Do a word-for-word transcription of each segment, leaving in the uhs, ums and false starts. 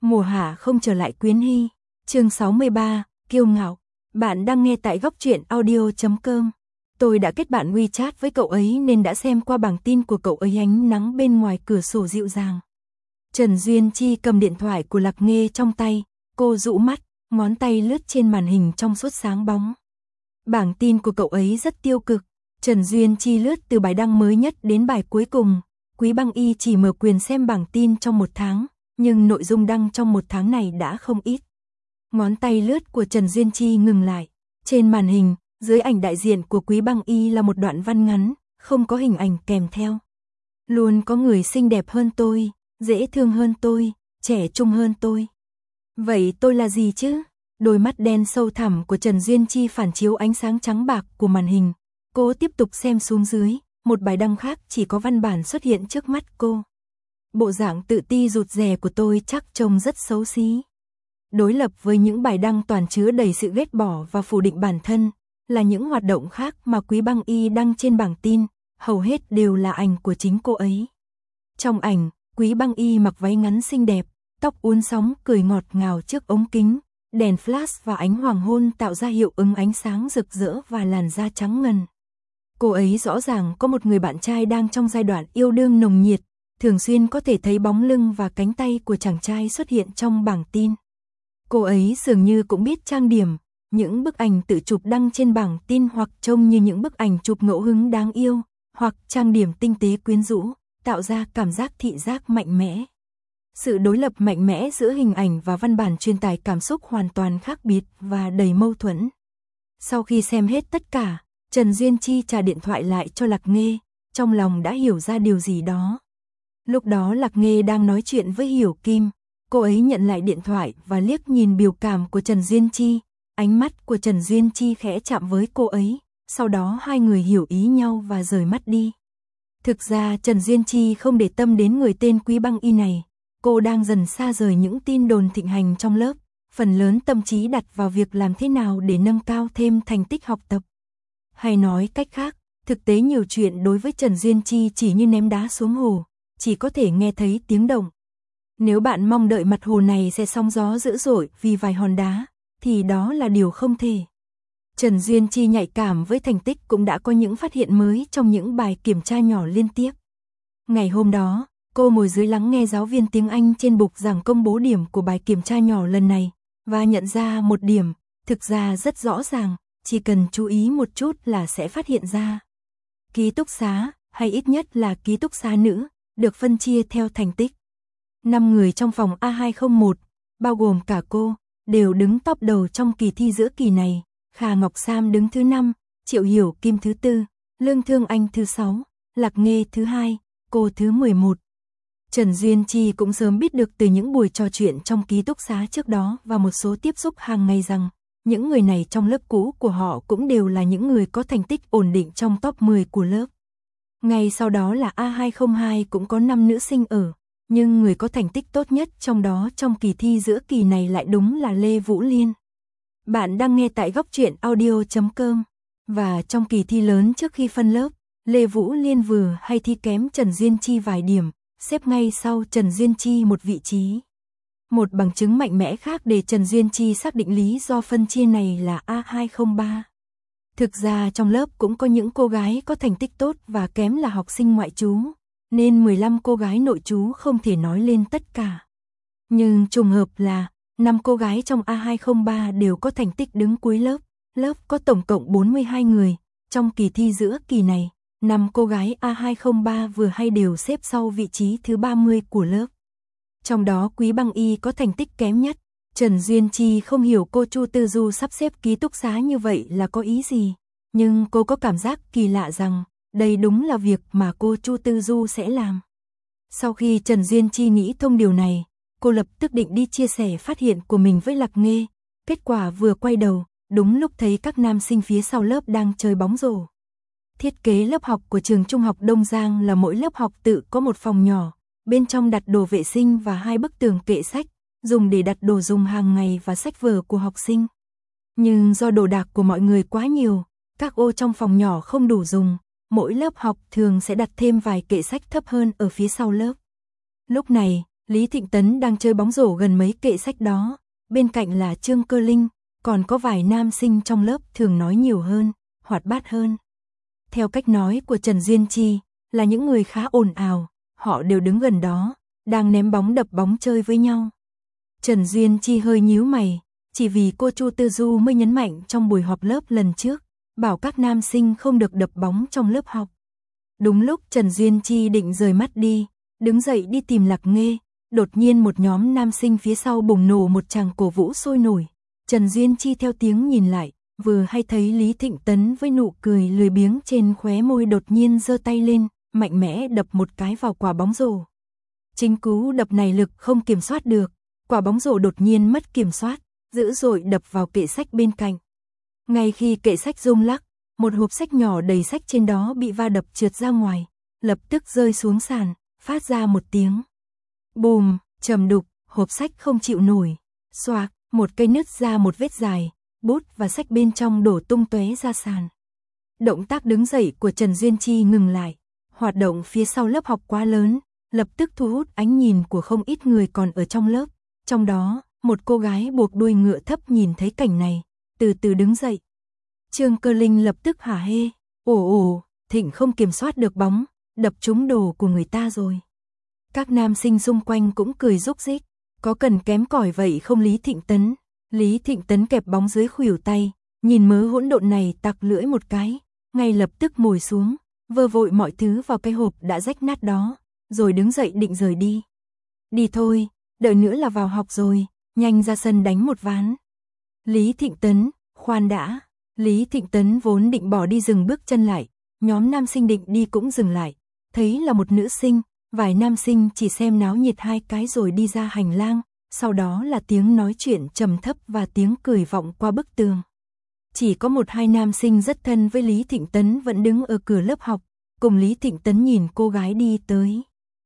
Mùa hạ không trở lại Quyến Hy, chương sáu mươi ba, kiêu ngạo. Bạn đang nghe tại góc truyện audio chấm com. Tôi đã kết bạn WeChat với cậu ấy nên đã xem qua bảng tin của cậu ấy. Ánh nắng bên ngoài cửa sổ dịu dàng. Trần Duyên Chi cầm điện thoại của Lạc Nghê trong tay, cô dụ mắt, ngón tay lướt trên màn hình trong suốt sáng bóng. Bảng tin của cậu ấy rất tiêu cực. Trần Duyên Chi lướt từ bài đăng mới nhất đến bài cuối cùng. Quý Băng Y chỉ mở quyền xem bảng tin trong một tháng, nhưng nội dung đăng trong một tháng này đã không ít. Ngón tay lướt của Trần Duyên Chi ngừng lại. Trên màn hình, dưới ảnh đại diện của Quý Băng Y là một đoạn văn ngắn, không có hình ảnh kèm theo. Luôn có người xinh đẹp hơn tôi, dễ thương hơn tôi, trẻ trung hơn tôi. Vậy tôi là gì chứ? Đôi mắt đen sâu thẳm của Trần Duyên Chi phản chiếu ánh sáng trắng bạc của màn hình. Cô tiếp tục xem xuống dưới, một bài đăng khác chỉ có văn bản xuất hiện trước mắt cô. Bộ dạng tự ti rụt rè của tôi chắc trông rất xấu xí. Đối lập với những bài đăng toàn chứa đầy sự ghét bỏ và phủ định bản thân, là những hoạt động khác mà Quý Băng Y đăng trên bảng tin, hầu hết đều là ảnh của chính cô ấy. Trong ảnh, Quý Băng Y mặc váy ngắn xinh đẹp, tóc uốn sóng cười ngọt ngào trước ống kính, đèn flash và ánh hoàng hôn tạo ra hiệu ứng ánh sáng rực rỡ và làn da trắng ngần. Cô ấy rõ ràng có một người bạn trai đang trong giai đoạn yêu đương nồng nhiệt, thường xuyên có thể thấy bóng lưng và cánh tay của chàng trai xuất hiện trong bảng tin. Cô ấy dường như cũng biết trang điểm, những bức ảnh tự chụp đăng trên bảng tin hoặc trông như những bức ảnh chụp ngẫu hứng đáng yêu, hoặc trang điểm tinh tế quyến rũ, tạo ra cảm giác thị giác mạnh mẽ. Sự đối lập mạnh mẽ giữa hình ảnh và văn bản truyền tải cảm xúc hoàn toàn khác biệt và đầy mâu thuẫn. Sau khi xem hết tất cả, Trần Duyên Chi trả điện thoại lại cho Lạc Nghê, trong lòng đã hiểu ra điều gì đó. Lúc đó Lạc Nghê đang nói chuyện với Hiểu Kim, cô ấy nhận lại điện thoại và liếc nhìn biểu cảm của Trần Duyên Chi, ánh mắt của Trần Duyên Chi khẽ chạm với cô ấy, sau đó hai người hiểu ý nhau và rời mắt đi. Thực ra Trần Duyên Chi không để tâm đến người tên Quý Băng Y này, cô đang dần xa rời những tin đồn thịnh hành trong lớp, phần lớn tâm trí đặt vào việc làm thế nào để nâng cao thêm thành tích học tập. Hay nói cách khác, thực tế nhiều chuyện đối với Trần Duyên Chi chỉ như ném đá xuống hồ, chỉ có thể nghe thấy tiếng động. Nếu bạn mong đợi mặt hồ này sẽ sóng gió dữ dội vì vài hòn đá, thì đó là điều không thể. Trần Duyên Chi nhạy cảm với thành tích cũng đã có những phát hiện mới trong những bài kiểm tra nhỏ liên tiếp. Ngày hôm đó, cô ngồi dưới lắng nghe giáo viên tiếng Anh trên bục giảng công bố điểm của bài kiểm tra nhỏ lần này, và nhận ra một điểm, thực ra rất rõ ràng, chỉ cần chú ý một chút là sẽ phát hiện ra. Ký túc xá, hay ít nhất là ký túc xá nữ, được phân chia theo thành tích. Năm người trong phòng A hai không một, bao gồm cả cô, đều đứng top đầu trong kỳ thi giữa kỳ này. Kha Ngọc Sam đứng thứ năm, Triệu Hiểu Kim thứ tư, Lương Thương Anh thứ sáu, Lạc Nghê thứ hai, cô thứ mười một. Trần Duyên Chi cũng sớm biết được từ những buổi trò chuyện trong ký túc xá trước đó và một số tiếp xúc hàng ngày rằng, những người này trong lớp cũ của họ cũng đều là những người có thành tích ổn định trong top mười của lớp. Ngay sau đó là A hai không hai cũng có năm nữ sinh ở, nhưng người có thành tích tốt nhất trong đó trong kỳ thi giữa kỳ này lại đúng là Lê Vũ Liên. Bạn đang nghe tại góc truyện audio chấm com. Và trong kỳ thi lớn trước khi phân lớp, Lê Vũ Liên vừa hay thi kém Trần Duyên Chi vài điểm, xếp ngay sau Trần Duyên Chi một vị trí. Một bằng chứng mạnh mẽ khác để Trần Duyên Chi xác định lý do phân chia này là A hai không ba. Thực ra trong lớp cũng có những cô gái có thành tích tốt và kém là học sinh ngoại trú, nên mười lăm cô gái nội trú không thể nói lên tất cả. Nhưng trùng hợp là, năm cô gái trong A hai không ba đều có thành tích đứng cuối lớp, lớp có tổng cộng bốn mươi hai người, trong kỳ thi giữa kỳ này, năm cô gái A hai không ba vừa hay đều xếp sau vị trí thứ ba mươi của lớp. Trong đó Quý Băng Y có thành tích kém nhất. Trần Duyên Chi không hiểu cô Chu Tư Du sắp xếp ký túc xá như vậy là có ý gì, nhưng cô có cảm giác kỳ lạ rằng, đây đúng là việc mà cô Chu Tư Du sẽ làm. Sau khi Trần Duyên Chi nghĩ thông điều này, cô lập tức định đi chia sẻ phát hiện của mình với Lạc Nghê. Kết quả vừa quay đầu, đúng lúc thấy các nam sinh phía sau lớp đang chơi bóng rổ. Thiết kế lớp học của trường Trung học Đông Giang là mỗi lớp học tự có một phòng nhỏ, bên trong đặt đồ vệ sinh và hai bức tường kệ sách, dùng để đặt đồ dùng hàng ngày và sách vở của học sinh. Nhưng do đồ đạc của mọi người quá nhiều, các ô trong phòng nhỏ không đủ dùng, mỗi lớp học thường sẽ đặt thêm vài kệ sách thấp hơn ở phía sau lớp. Lúc này, Lý Thịnh Tấn đang chơi bóng rổ gần mấy kệ sách đó, bên cạnh là Trương Cơ Linh, còn có vài nam sinh trong lớp thường nói nhiều hơn, hoạt bát hơn. Theo cách nói của Trần Duyên Chi, là những người khá ồn ào, họ đều đứng gần đó, đang ném bóng đập bóng chơi với nhau. Trần Duyên Chi hơi nhíu mày, chỉ vì cô Chu Tư Du mới nhấn mạnh trong buổi họp lớp lần trước, bảo các nam sinh không được đập bóng trong lớp học. Đúng lúc Trần Duyên Chi định rời mắt đi, đứng dậy đi tìm Lạc Nghê, đột nhiên một nhóm nam sinh phía sau bùng nổ một tràng cổ vũ sôi nổi. Trần Duyên Chi theo tiếng nhìn lại, vừa hay thấy Lý Thịnh Tấn với nụ cười lười biếng trên khóe môi đột nhiên giơ tay lên, mạnh mẽ đập một cái vào quả bóng rổ. Chính cú đập này lực không kiểm soát được, quả bóng rổ đột nhiên mất kiểm soát, dữ dội đập vào kệ sách bên cạnh. Ngay khi kệ sách rung lắc, một hộp sách nhỏ đầy sách trên đó bị va đập trượt ra ngoài, lập tức rơi xuống sàn, phát ra một tiếng bùm, trầm đục, hộp sách không chịu nổi. Xoạc, một cây nứt ra một vết dài, bút và sách bên trong đổ tung tóe ra sàn. Động tác đứng dậy của Trần Duyên Chi ngừng lại, hoạt động phía sau lớp học quá lớn, lập tức thu hút ánh nhìn của không ít người còn ở trong lớp. Trong đó, một cô gái buộc đuôi ngựa thấp nhìn thấy cảnh này, từ từ đứng dậy. Trương Cơ Linh lập tức hả hê, ồ ồ, Thịnh không kiểm soát được bóng, đập trúng đồ của người ta rồi. Các nam sinh xung quanh cũng cười rúc rích, có cần kém cỏi vậy không Lý Thịnh Tấn? Lý Thịnh Tấn kẹp bóng dưới khuỷu tay, nhìn mớ hỗn độn này tặc lưỡi một cái, ngay lập tức ngồi xuống, vơ vội mọi thứ vào cái hộp đã rách nát đó, rồi đứng dậy định rời đi. Đi thôi, đợi nữa là vào học rồi, nhanh ra sân đánh một ván. Lý Thịnh Tấn, khoan đã. Lý Thịnh Tấn vốn định bỏ đi dừng bước chân lại, nhóm nam sinh định đi cũng dừng lại, thấy là một nữ sinh, vài nam sinh chỉ xem náo nhiệt hai cái rồi đi ra hành lang, sau đó là tiếng nói chuyện trầm thấp và tiếng cười vọng qua bức tường. Chỉ có một hai nam sinh rất thân với Lý Thịnh Tấn vẫn đứng ở cửa lớp học, cùng Lý Thịnh Tấn nhìn cô gái đi tới.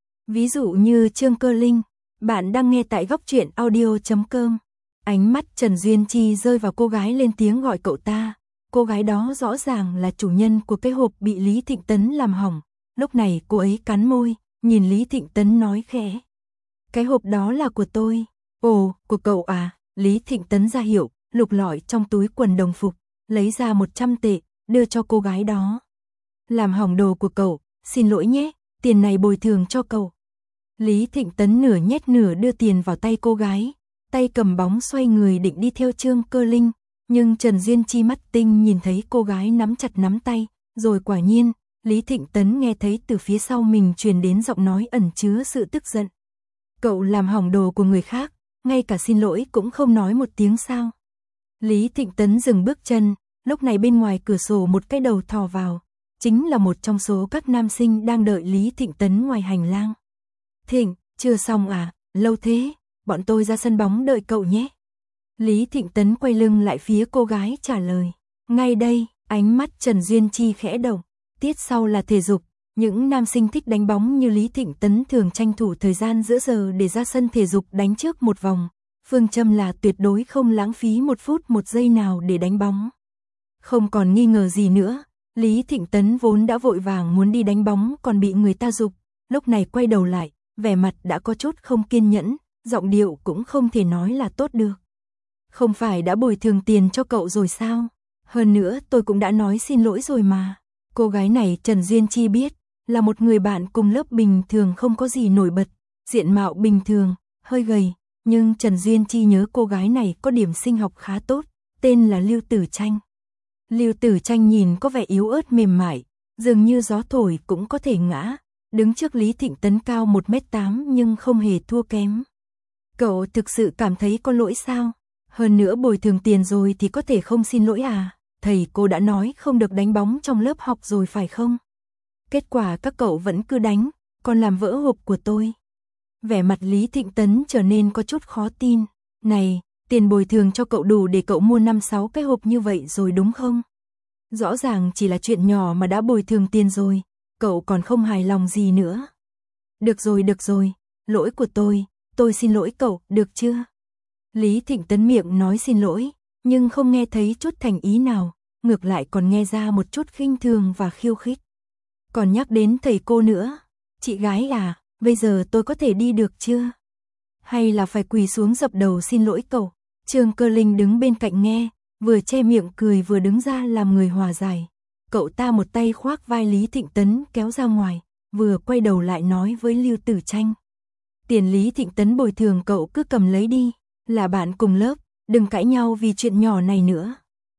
Ví dụ như Trương Cơ Linh, bạn đang nghe tại góc truyện audio chấm com. Ánh mắt Trần Duyên Chi rơi vào cô gái lên tiếng gọi cậu ta. Cô gái đó rõ ràng là chủ nhân của cái hộp bị Lý Thịnh Tấn làm hỏng. Lúc này cô ấy cắn môi, nhìn Lý Thịnh Tấn nói khẽ. Cái hộp đó là của tôi. Ồ, của cậu à? Lý Thịnh Tấn ra hiệu, lục lọi trong túi quần đồng phục, lấy ra một trăm tệ, đưa cho cô gái đó. Làm hỏng đồ của cậu, xin lỗi nhé, tiền này bồi thường cho cậu. Lý Thịnh Tấn nửa nhét nửa đưa tiền vào tay cô gái, tay cầm bóng xoay người định đi theo Trương Cơ Linh, nhưng Trần Duyên Chi mắt tinh nhìn thấy cô gái nắm chặt nắm tay, rồi quả nhiên, Lý Thịnh Tấn nghe thấy từ phía sau mình truyền đến giọng nói ẩn chứa sự tức giận. Cậu làm hỏng đồ của người khác, ngay cả xin lỗi cũng không nói một tiếng sao? Lý Thịnh Tấn dừng bước chân, lúc này bên ngoài cửa sổ một cái đầu thò vào, chính là một trong số các nam sinh đang đợi Lý Thịnh Tấn ngoài hành lang. Thịnh, chưa xong à, lâu thế, bọn tôi ra sân bóng đợi cậu nhé. Lý Thịnh Tấn quay lưng lại phía cô gái trả lời. Ngay đây, ánh mắt Trần Duyên Chi khẽ động, tiết sau là thể dục, những nam sinh thích đánh bóng như Lý Thịnh Tấn thường tranh thủ thời gian giữa giờ để ra sân thể dục đánh trước một vòng. Phương châm là tuyệt đối không lãng phí một phút một giây nào để đánh bóng. Không còn nghi ngờ gì nữa, Lý Thịnh Tấn vốn đã vội vàng muốn đi đánh bóng còn bị người ta giục, lúc này quay đầu lại, vẻ mặt đã có chút không kiên nhẫn, giọng điệu cũng không thể nói là tốt được. Không phải đã bồi thường tiền cho cậu rồi sao? Hơn nữa tôi cũng đã nói xin lỗi rồi mà. Cô gái này Trần Duyên Chi biết, là một người bạn cùng lớp bình thường không có gì nổi bật, diện mạo bình thường, hơi gầy, nhưng Trần Duyên Chi nhớ cô gái này có điểm sinh học khá tốt, tên là Lưu Tử Tranh. Lưu Tử Tranh nhìn có vẻ yếu ớt mềm mại, dường như gió thổi cũng có thể ngã, đứng trước Lý Thịnh Tấn cao một mét tám nhưng không hề thua kém. Cậu thực sự cảm thấy có lỗi sao? Hơn nữa bồi thường tiền rồi thì có thể không xin lỗi à? Thầy cô đã nói không được đánh bóng trong lớp học rồi phải không? Kết quả các cậu vẫn cứ đánh, còn làm vỡ hộp của tôi. Vẻ mặt Lý Thịnh Tấn trở nên có chút khó tin. Này, tiền bồi thường cho cậu đủ để cậu mua năm sáu cái hộp như vậy rồi đúng không? Rõ ràng chỉ là chuyện nhỏ mà đã bồi thường tiền rồi, cậu còn không hài lòng gì nữa. Được rồi, được rồi, lỗi của tôi, tôi xin lỗi cậu, được chưa? Lý Thịnh Tấn miệng nói xin lỗi, nhưng không nghe thấy chút thành ý nào, ngược lại còn nghe ra một chút khinh thường và khiêu khích. Còn nhắc đến thầy cô nữa, chị gái à, bây giờ tôi có thể đi được chưa? hay là phải quỳ xuống dập đầu xin lỗi cậu? Trương Cơ Linh đứng bên cạnh nghe, vừa che miệng cười vừa đứng ra làm người hòa giải. Cậu ta một tay khoác vai Lý Thịnh Tấn kéo ra ngoài, vừa quay đầu lại nói với Lưu Tử Tranh. Tiền Lý Thịnh Tấn bồi thường cậu cứ cầm lấy đi, là bạn cùng lớp, đừng cãi nhau vì chuyện nhỏ này nữa.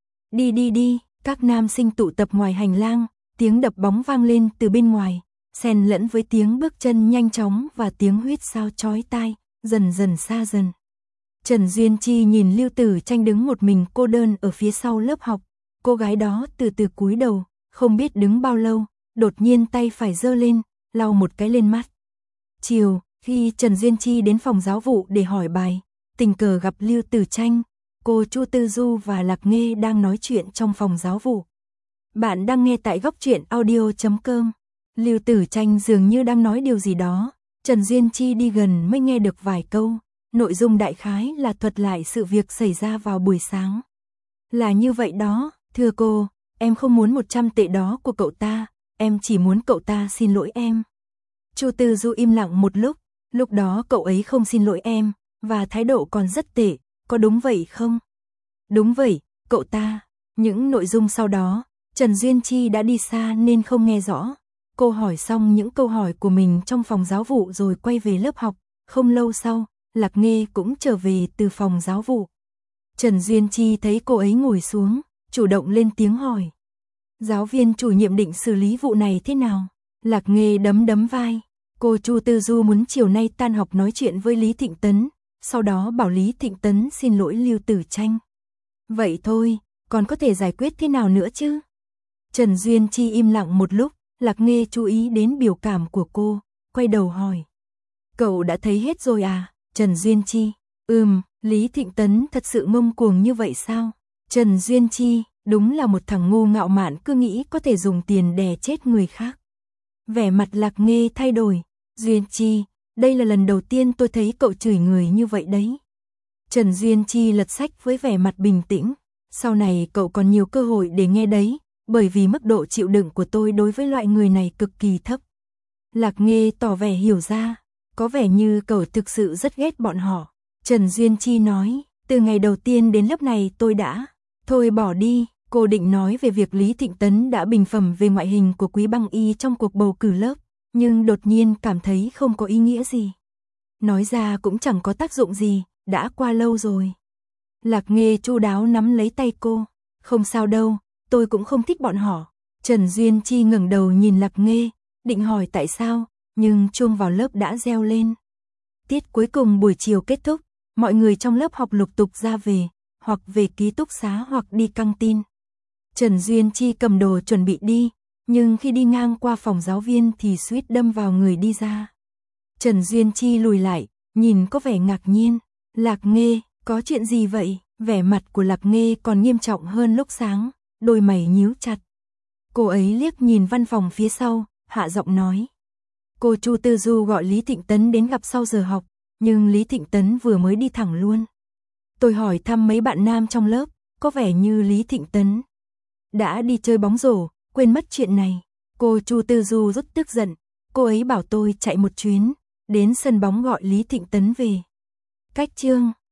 Đi đi đi, các nam sinh tụ tập ngoài hành lang, tiếng đập bóng vang lên từ bên ngoài, xen lẫn với tiếng bước chân nhanh chóng và tiếng huýt sáo chói tai, dần dần xa dần. Trần Duyên Chi nhìn Lưu Tử Tranh đứng một mình cô đơn ở phía sau lớp học, cô gái đó từ từ cúi đầu, không biết đứng bao lâu, đột nhiên tay phải giơ lên, lau một cái lên mắt. Chiều, khi Trần Duyên Chi đến phòng giáo vụ để hỏi bài, tình cờ gặp Lưu Tử Tranh, cô Chu Tư Du và Lạc Nghê đang nói chuyện trong phòng giáo vụ. Bạn đang nghe tại góc truyện audio chấm com. Lưu Tử Tranh dường như đang nói điều gì đó, Trần Duyên Chi đi gần mới nghe được vài câu, nội dung đại khái là thuật lại sự việc xảy ra vào buổi sáng. Là như vậy đó, thưa cô, em không muốn một trăm tệ đó của cậu ta, em chỉ muốn cậu ta xin lỗi em. Chu Tư Du im lặng một lúc, lúc đó cậu ấy không xin lỗi em, và thái độ còn rất tệ, có đúng vậy không? Đúng vậy, cậu ta. Những nội dung sau đó, Trần Duyên Chi đã đi xa nên không nghe rõ. Cô hỏi xong những câu hỏi của mình trong phòng giáo vụ rồi quay về lớp học, không lâu sau, Lạc Nghê cũng trở về từ phòng giáo vụ. Trần Duyên Chi thấy cô ấy ngồi xuống, chủ động lên tiếng hỏi. Giáo viên chủ nhiệm định xử lý vụ này thế nào? Lạc Nghê đấm đấm vai. Cô Chu Tư Du muốn chiều nay tan học nói chuyện với Lý Thịnh Tấn, sau đó bảo Lý Thịnh Tấn xin lỗi Lưu Tử Tranh. Vậy thôi, còn có thể giải quyết thế nào nữa chứ? Trần Duyên Chi im lặng một lúc, Lạc Nghê chú ý đến biểu cảm của cô, quay đầu hỏi. Cậu đã thấy hết rồi à? Trần Duyên Chi. Ừm, Lý Thịnh Tấn thật sự ngông cuồng như vậy sao? Trần Duyên Chi, đúng là một thằng ngu ngạo mạn cứ nghĩ có thể dùng tiền đè chết người khác. Vẻ mặt Lạc Nghê thay đổi. Duyên Chi, đây là lần đầu tiên tôi thấy cậu chửi người như vậy đấy. Trần Duyên Chi lật sách với vẻ mặt bình tĩnh. Sau này cậu còn nhiều cơ hội để nghe đấy, bởi vì mức độ chịu đựng của tôi đối với loại người này cực kỳ thấp. Lạc Nghê tỏ vẻ hiểu ra, có vẻ như cậu thực sự rất ghét bọn họ. Trần Duyên Chi nói, từ ngày đầu tiên đến lớp này tôi đã... Thôi bỏ đi, cô định nói về việc Lý Thịnh Tấn đã bình phẩm về ngoại hình của Quý Băng Y trong cuộc bầu cử lớp, nhưng đột nhiên cảm thấy không có ý nghĩa gì. Nói ra cũng chẳng có tác dụng gì, đã qua lâu rồi. Lạc Nghê chu đáo nắm lấy tay cô, không sao đâu, tôi cũng không thích bọn họ. Trần Duyên Chi ngẩng đầu nhìn Lạc Nghê, định hỏi tại sao, nhưng chuông vào lớp đã reo lên. Tiết cuối cùng buổi chiều kết thúc, mọi người trong lớp học lục tục ra về, hoặc về ký túc xá hoặc đi căng tin. Trần Duyên Chi cầm đồ chuẩn bị đi, nhưng khi đi ngang qua phòng giáo viên thì suýt đâm vào người đi ra. Trần Duyên Chi lùi lại, nhìn có vẻ ngạc nhiên. Lạc Nghê, có chuyện gì vậy? Vẻ mặt của Lạc Nghê còn nghiêm trọng hơn lúc sáng, đôi mày nhíu chặt. Cô ấy liếc nhìn văn phòng phía sau, hạ giọng nói. Cô Chu Tư Du gọi Lý Thịnh Tấn đến gặp sau giờ học, nhưng Lý Thịnh Tấn vừa mới đi thẳng luôn. Tôi hỏi thăm mấy bạn nam trong lớp, có vẻ như Lý Thịnh Tấn đã đi chơi bóng rổ, quên mất chuyện này. Cô Chu Tư Du rất tức giận, cô ấy bảo tôi chạy một chuyến, đến sân bóng gọi Lý Thịnh Tấn về. Cách chương